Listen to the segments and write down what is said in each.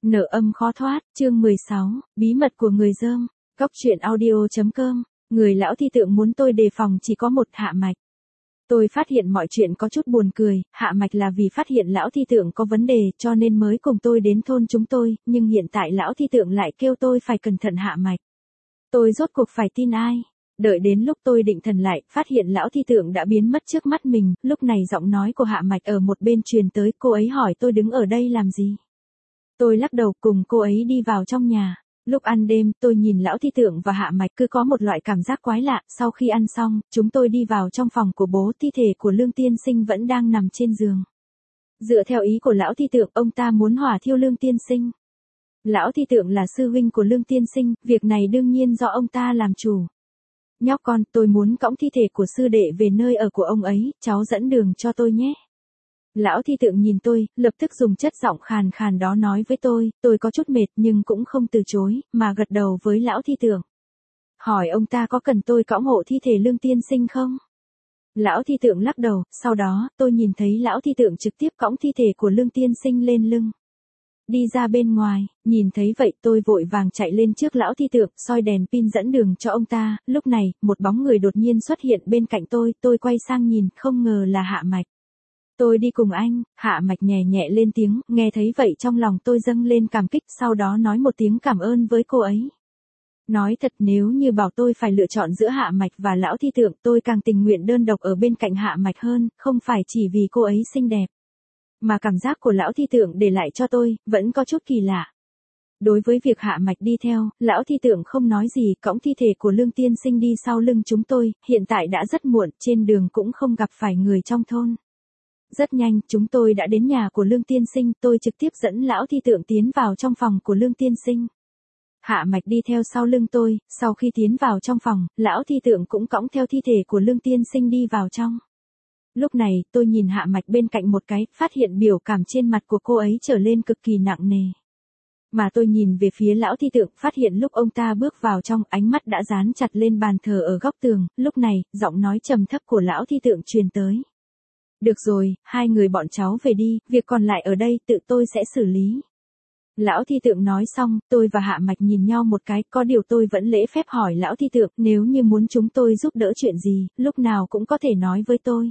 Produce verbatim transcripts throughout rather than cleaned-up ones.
Nợ âm khó thoát, chương mười sáu, bí mật của người dơm, Cóc truyện audio.com, người lão thi tượng muốn tôi đề phòng chỉ có một Hạ Mạch. Tôi phát hiện mọi chuyện có chút buồn cười, Hạ Mạch là vì phát hiện lão thi tượng có vấn đề cho nên mới cùng tôi đến thôn chúng tôi, nhưng hiện tại lão thi tượng lại kêu tôi phải cẩn thận Hạ Mạch. Tôi rốt cuộc phải tin ai? Đợi đến lúc tôi định thần lại, phát hiện lão thi tượng đã biến mất trước mắt mình, lúc này giọng nói của Hạ Mạch ở một bên truyền tới, cô ấy hỏi tôi đứng ở đây làm gì? Tôi lắc đầu cùng cô ấy đi vào trong nhà. Lúc ăn đêm, tôi nhìn lão thi tượng và Hạ Mạch cứ có một loại cảm giác quái lạ, sau khi ăn xong, chúng tôi đi vào trong phòng của bố, thi thể của Lương Tiên Sinh vẫn đang nằm trên giường. Dựa theo ý của lão thi tượng, ông ta muốn hỏa thiêu Lương Tiên Sinh. Lão thi tượng là sư huynh của Lương Tiên Sinh, việc này đương nhiên do ông ta làm chủ. Nhóc con, tôi muốn cõng thi thể của sư đệ về nơi ở của ông ấy, cháu dẫn đường cho tôi nhé. Lão thi tượng nhìn tôi, lập tức dùng chất giọng khàn khàn đó nói với tôi, tôi có chút mệt nhưng cũng không từ chối, mà gật đầu với lão thi tượng. Hỏi ông ta có cần tôi cõng hộ thi thể Lương Tiên Sinh không? Lão thi tượng lắc đầu, sau đó, tôi nhìn thấy lão thi tượng trực tiếp cõng thi thể của Lương Tiên Sinh lên lưng. Đi ra bên ngoài, nhìn thấy vậy tôi vội vàng chạy lên trước lão thi tượng, soi đèn pin dẫn đường cho ông ta, lúc này, một bóng người đột nhiên xuất hiện bên cạnh tôi, tôi quay sang nhìn, không ngờ là Hạ Mạch. Tôi đi cùng anh, Hạ Mạch nhẹ nhẹ lên tiếng, nghe thấy vậy trong lòng tôi dâng lên cảm kích, sau đó nói một tiếng cảm ơn với cô ấy. Nói thật nếu như bảo tôi phải lựa chọn giữa Hạ Mạch và lão thi tượng, tôi càng tình nguyện đơn độc ở bên cạnh Hạ Mạch hơn, không phải chỉ vì cô ấy xinh đẹp. Mà cảm giác của lão thi tượng để lại cho tôi, vẫn có chút kỳ lạ. Đối với việc Hạ Mạch đi theo, lão thi tượng không nói gì, cõng thi thể của Lương Tiên Sinh đi sau lưng chúng tôi, hiện tại đã rất muộn, trên đường cũng không gặp phải người trong thôn. Rất nhanh, chúng tôi đã đến nhà của Lương Tiên Sinh, tôi trực tiếp dẫn lão thi tượng tiến vào trong phòng của Lương Tiên Sinh. Hạ Mạch đi theo sau lưng tôi, sau khi tiến vào trong phòng, lão thi tượng cũng cõng theo thi thể của Lương Tiên Sinh đi vào trong. Lúc này, tôi nhìn Hạ Mạch bên cạnh một cái, phát hiện biểu cảm trên mặt của cô ấy trở lên cực kỳ nặng nề. Mà tôi nhìn về phía lão thi tượng, phát hiện lúc ông ta bước vào trong, ánh mắt đã dán chặt lên bàn thờ ở góc tường, lúc này, giọng nói trầm thấp của lão thi tượng truyền tới. Được rồi, hai người bọn cháu về đi, việc còn lại ở đây tự tôi sẽ xử lý. Lão thi tượng nói xong, tôi và Hạ Mạch nhìn nhau một cái, có điều tôi vẫn lễ phép hỏi lão thi tượng, nếu như muốn chúng tôi giúp đỡ chuyện gì, lúc nào cũng có thể nói với tôi.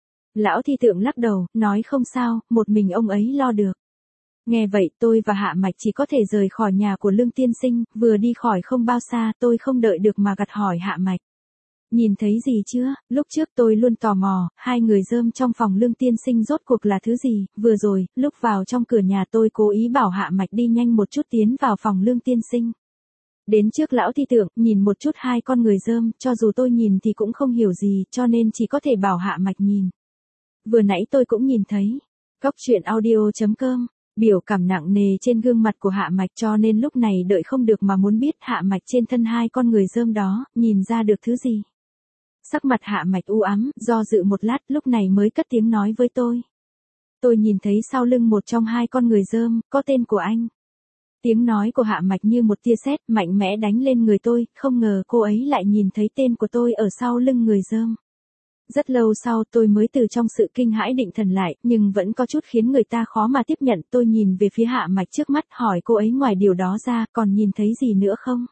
Lão thi tượng lắc đầu, nói không sao, một mình ông ấy lo được. Nghe vậy tôi và Hạ Mạch chỉ có thể rời khỏi nhà của Lương Tiên Sinh, vừa đi khỏi không bao xa tôi không đợi được mà gặt hỏi Hạ Mạch. Nhìn thấy gì chưa, lúc trước tôi luôn tò mò, hai người dơm trong phòng Lương Tiên Sinh rốt cuộc là thứ gì, vừa rồi, lúc vào trong cửa nhà tôi cố ý bảo Hạ Mạch đi nhanh một chút tiến vào phòng Lương Tiên Sinh. Đến trước lão thi tượng, nhìn một chút hai con người dơm, cho dù tôi nhìn thì cũng không hiểu gì, cho nên chỉ có thể bảo Hạ Mạch nhìn. Vừa nãy tôi cũng nhìn thấy, Cóc truyện audio.com, biểu cảm nặng nề trên gương mặt của Hạ Mạch cho nên lúc này đợi không được mà muốn biết Hạ Mạch trên thân hai con người dơm đó, nhìn ra được thứ gì. Sắc mặt Hạ Mạch u ám, do dự một lát, lúc này mới cất tiếng nói với tôi. Tôi nhìn thấy sau lưng một trong hai con người dơm, có tên của anh. Tiếng nói của Hạ Mạch như một tia sét, mạnh mẽ đánh lên người tôi, không ngờ cô ấy lại nhìn thấy tên của tôi ở sau lưng người dơm. Rất lâu sau tôi mới từ trong sự kinh hãi định thần lại, nhưng vẫn có chút khiến người ta khó mà tiếp nhận. Tôi nhìn về phía Hạ Mạch trước mắt, hỏi cô ấy ngoài điều đó ra, còn nhìn thấy gì nữa không?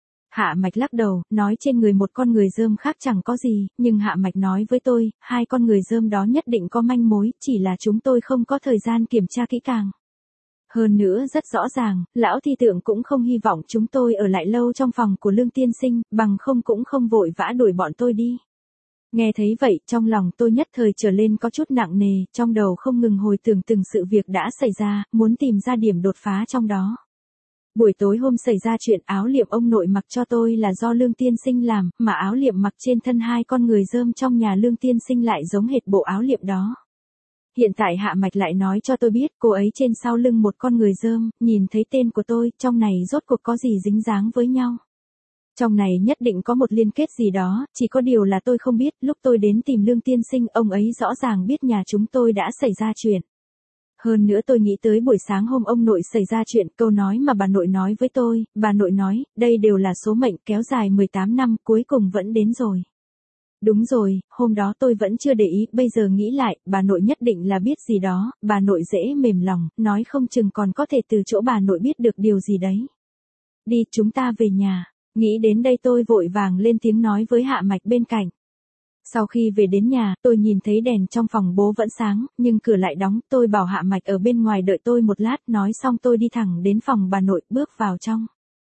Hạ Mạch lắc đầu, nói trên người một con người dơm khác chẳng có gì, nhưng Hạ Mạch nói với tôi, hai con người dơm đó nhất định có manh mối, chỉ là chúng tôi không có thời gian kiểm tra kỹ càng. Hơn nữa rất rõ ràng, lão thi tượng cũng không hy vọng chúng tôi ở lại lâu trong phòng của Lương Tiên Sinh, bằng không cũng không vội vã đuổi bọn tôi đi. Nghe thấy vậy, trong lòng tôi nhất thời trở lên có chút nặng nề, trong đầu không ngừng hồi tưởng từng sự việc đã xảy ra, muốn tìm ra điểm đột phá trong đó. Buổi tối hôm xảy ra chuyện áo liệm ông nội mặc cho tôi là do Lương Tiên Sinh làm, mà áo liệm mặc trên thân hai con người dơm trong nhà Lương Tiên Sinh lại giống hệt bộ áo liệm đó. Hiện tại Hạ Mạch lại nói cho tôi biết cô ấy trên sau lưng một con người dơm, nhìn thấy tên của tôi, trong này rốt cuộc có gì dính dáng với nhau. Trong này nhất định có một liên kết gì đó, chỉ có điều là tôi không biết, lúc tôi đến tìm Lương Tiên Sinh, ông ấy rõ ràng biết nhà chúng tôi đã xảy ra chuyện. Hơn nữa tôi nghĩ tới buổi sáng hôm ông nội xảy ra chuyện, câu nói mà bà nội nói với tôi, bà nội nói, đây đều là số mệnh kéo dài mười tám năm, cuối cùng vẫn đến rồi. Đúng rồi, hôm đó tôi vẫn chưa để ý, bây giờ nghĩ lại, bà nội nhất định là biết gì đó, bà nội dễ mềm lòng, nói không chừng còn có thể từ chỗ bà nội biết được điều gì đấy. Đi, chúng ta về nhà. Nghĩ đến đây tôi vội vàng lên tiếng nói với Hạ Mạch bên cạnh. Sau khi về đến nhà, tôi nhìn thấy đèn trong phòng bố vẫn sáng, nhưng cửa lại đóng, tôi bảo Hạ Mạch ở bên ngoài đợi tôi một lát, nói xong tôi đi thẳng đến phòng bà nội, bước vào trong.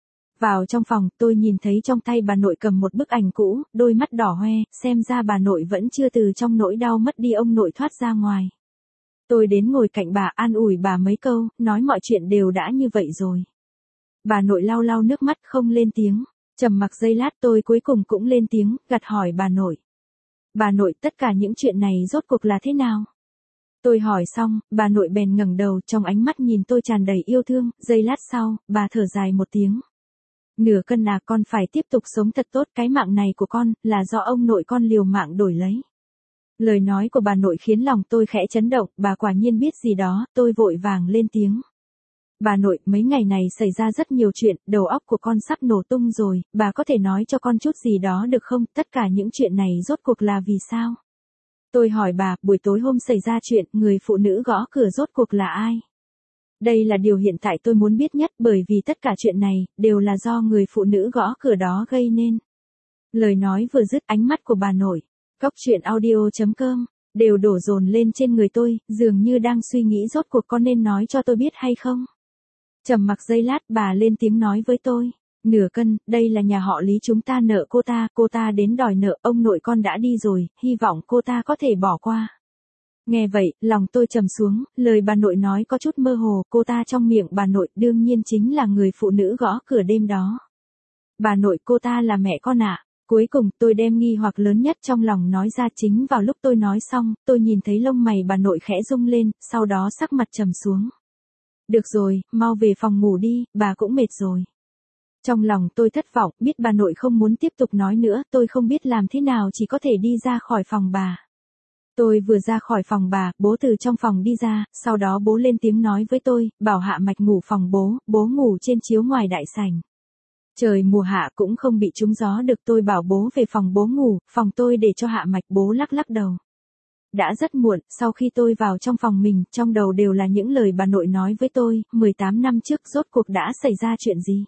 Vào trong phòng, tôi nhìn thấy trong tay bà nội cầm một bức ảnh cũ, đôi mắt đỏ hoe, xem ra bà nội vẫn chưa từ trong nỗi đau mất đi ông nội thoát ra ngoài. Tôi đến ngồi cạnh bà an ủi bà mấy câu, nói mọi chuyện đều đã như vậy rồi. Bà nội lau lau nước mắt không lên tiếng, trầm mặc giây lát tôi cuối cùng cũng lên tiếng, gặt hỏi bà nội. Bà nội, tất cả những chuyện này rốt cuộc là thế nào? Tôi hỏi xong, bà nội bèn ngẩng đầu, trong ánh mắt nhìn tôi tràn đầy yêu thương, giây lát sau, bà thở dài một tiếng. Nửa cân à, con phải tiếp tục sống thật tốt, cái mạng này của con, là do ông nội con liều mạng đổi lấy. Lời nói của bà nội khiến lòng tôi khẽ chấn động, bà quả nhiên biết gì đó, tôi vội vàng lên tiếng. Bà nội, mấy ngày này xảy ra rất nhiều chuyện, đầu óc của con sắp nổ tung rồi, bà có thể nói cho con chút gì đó được không, tất cả những chuyện này rốt cuộc là vì sao? Tôi hỏi bà, buổi tối hôm xảy ra chuyện, người phụ nữ gõ cửa rốt cuộc là ai? Đây là điều hiện tại tôi muốn biết nhất, bởi vì tất cả chuyện này, đều là do người phụ nữ gõ cửa đó gây nên. Lời nói vừa dứt, ánh mắt của bà nội, Cóc truyện audio chấm com, đều đổ dồn lên trên người tôi, dường như đang suy nghĩ rốt cuộc con nên nói cho tôi biết hay không. Trầm mặc giây lát, bà lên tiếng nói với tôi. Nửa cân, đây là nhà họ Lý, chúng ta nợ cô ta, cô ta đến đòi nợ, ông nội con đã đi rồi, hy vọng cô ta có thể bỏ qua. Nghe vậy, lòng tôi trầm xuống, lời bà nội nói có chút mơ hồ, cô ta trong miệng bà nội đương nhiên chính là người phụ nữ gõ cửa đêm đó. Bà nội, cô ta là mẹ con ạ. À? Cuối cùng, tôi đem nghi hoặc lớn nhất trong lòng nói ra. Chính vào lúc tôi nói xong, tôi nhìn thấy lông mày bà nội khẽ rung lên, sau đó sắc mặt trầm xuống. Được rồi, mau về phòng ngủ đi, bà cũng mệt rồi. Trong lòng tôi thất vọng, biết bà nội không muốn tiếp tục nói nữa, tôi không biết làm thế nào, chỉ có thể đi ra khỏi phòng bà. Tôi vừa ra khỏi phòng bà, bố từ trong phòng đi ra, sau đó bố lên tiếng nói với tôi, bảo Hạ Mạch ngủ phòng bố, bố ngủ trên chiếu ngoài đại sảnh. Trời mùa hạ cũng không bị trúng gió được, tôi bảo bố về phòng bố ngủ, phòng tôi để cho Hạ Mạch, bố lắc lắc đầu. Đã rất muộn, sau khi tôi vào trong phòng mình, trong đầu đều là những lời bà nội nói với tôi, mười tám năm trước rốt cuộc đã xảy ra chuyện gì.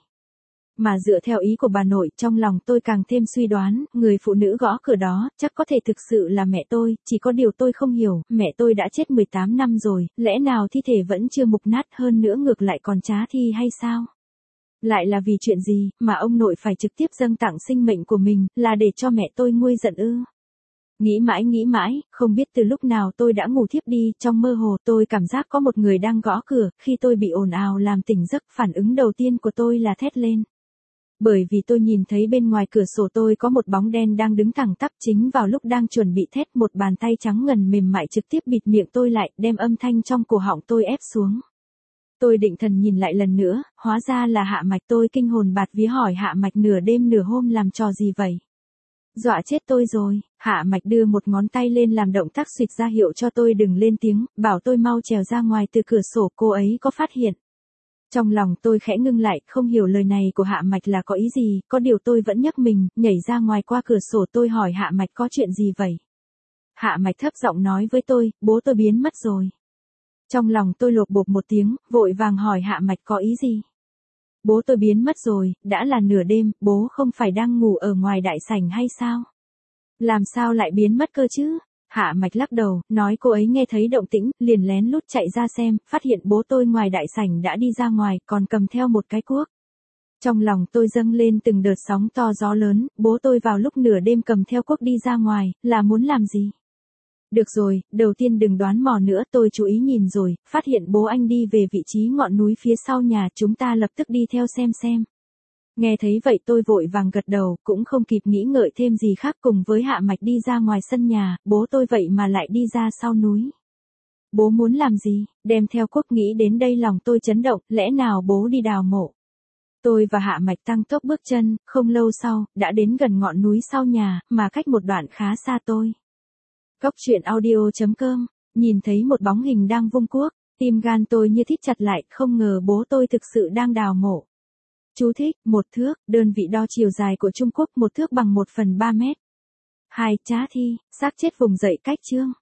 Mà dựa theo ý của bà nội, trong lòng tôi càng thêm suy đoán, người phụ nữ gõ cửa đó, chắc có thể thực sự là mẹ tôi, chỉ có điều tôi không hiểu, mẹ tôi đã chết mười tám năm rồi, lẽ nào thi thể vẫn chưa mục nát, hơn nữa ngược lại còn trá thi hay sao? Lại là vì chuyện gì, mà ông nội phải trực tiếp dâng tặng sinh mệnh của mình, là để cho mẹ tôi nguôi giận ư? Nghĩ mãi nghĩ mãi, không biết từ lúc nào tôi đã ngủ thiếp đi, trong mơ hồ tôi cảm giác có một người đang gõ cửa, khi tôi bị ồn ào làm tỉnh giấc, phản ứng đầu tiên của tôi là thét lên. Bởi vì tôi nhìn thấy bên ngoài cửa sổ tôi có một bóng đen đang đứng thẳng tắp, chính vào lúc đang chuẩn bị thét, một bàn tay trắng ngần mềm mại trực tiếp bịt miệng tôi lại, đem âm thanh trong cổ họng tôi ép xuống. Tôi định thần nhìn lại lần nữa, hóa ra là Hạ Mạch. Tôi kinh hồn bạt vía hỏi Hạ Mạch nửa đêm nửa hôm làm trò gì vậy? Dọa chết tôi rồi. Hạ Mạch đưa một ngón tay lên làm động tác xịt ra hiệu cho tôi đừng lên tiếng, bảo tôi mau trèo ra ngoài từ cửa sổ, cô ấy có phát hiện. Trong lòng tôi khẽ ngưng lại, không hiểu lời này của Hạ Mạch là có ý gì, có điều tôi vẫn nhấc mình, nhảy ra ngoài qua cửa sổ. Tôi hỏi Hạ Mạch có chuyện gì vậy? Hạ Mạch thấp giọng nói với tôi, bố tôi biến mất rồi. Trong lòng tôi lột bột một tiếng, vội vàng hỏi Hạ Mạch có ý gì? Bố tôi biến mất rồi, đã là nửa đêm, bố không phải đang ngủ ở ngoài đại sảnh hay sao? Làm sao lại biến mất cơ chứ? Hạ Mạch lắc đầu, nói cô ấy nghe thấy động tĩnh, liền lén lút chạy ra xem, phát hiện bố tôi ngoài đại sảnh đã đi ra ngoài, còn cầm theo một cái cuốc. Trong lòng tôi dâng lên từng đợt sóng to gió lớn, bố tôi vào lúc nửa đêm cầm theo cuốc đi ra ngoài, là muốn làm gì? Được rồi, đầu tiên đừng đoán mò nữa, tôi chú ý nhìn rồi, phát hiện bố anh đi về vị trí ngọn núi phía sau nhà, chúng ta lập tức đi theo xem xem. Nghe thấy vậy tôi vội vàng gật đầu, cũng không kịp nghĩ ngợi thêm gì khác, cùng với Hạ Mạch đi ra ngoài sân nhà, bố tôi vậy mà lại đi ra sau núi. Bố muốn làm gì? Đem theo cuốc. Nghĩ đến đây lòng tôi chấn động, lẽ nào bố đi đào mộ? Tôi và Hạ Mạch tăng tốc bước chân, không lâu sau, đã đến gần ngọn núi sau nhà, mà cách một đoạn khá xa tôi. Cóc truyện audio chấm com, nhìn thấy một bóng hình đang vung cuốc, tim gan tôi như thít chặt lại, không ngờ bố tôi thực sự đang đào mộ. Chú thích, một thước, đơn vị đo chiều dài của Trung Quốc, một thước bằng một phần ba mét. Hai, Trá thi, xác chết vùng dậy cách chương.